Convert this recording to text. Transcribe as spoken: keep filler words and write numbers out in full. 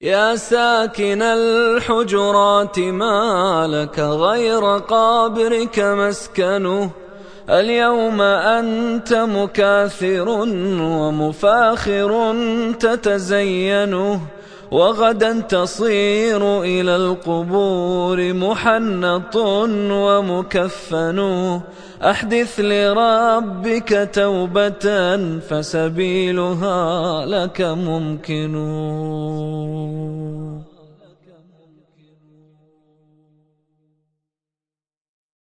يا ساكن الحجرات ما لك غير قبرك مسكنه. اليوم أنت مكاثر ومفاخر تتزينه، وغدا تصير إلى القبور محنط ومكفن. أحدث لربك توبة فسبيلها لك ممكن.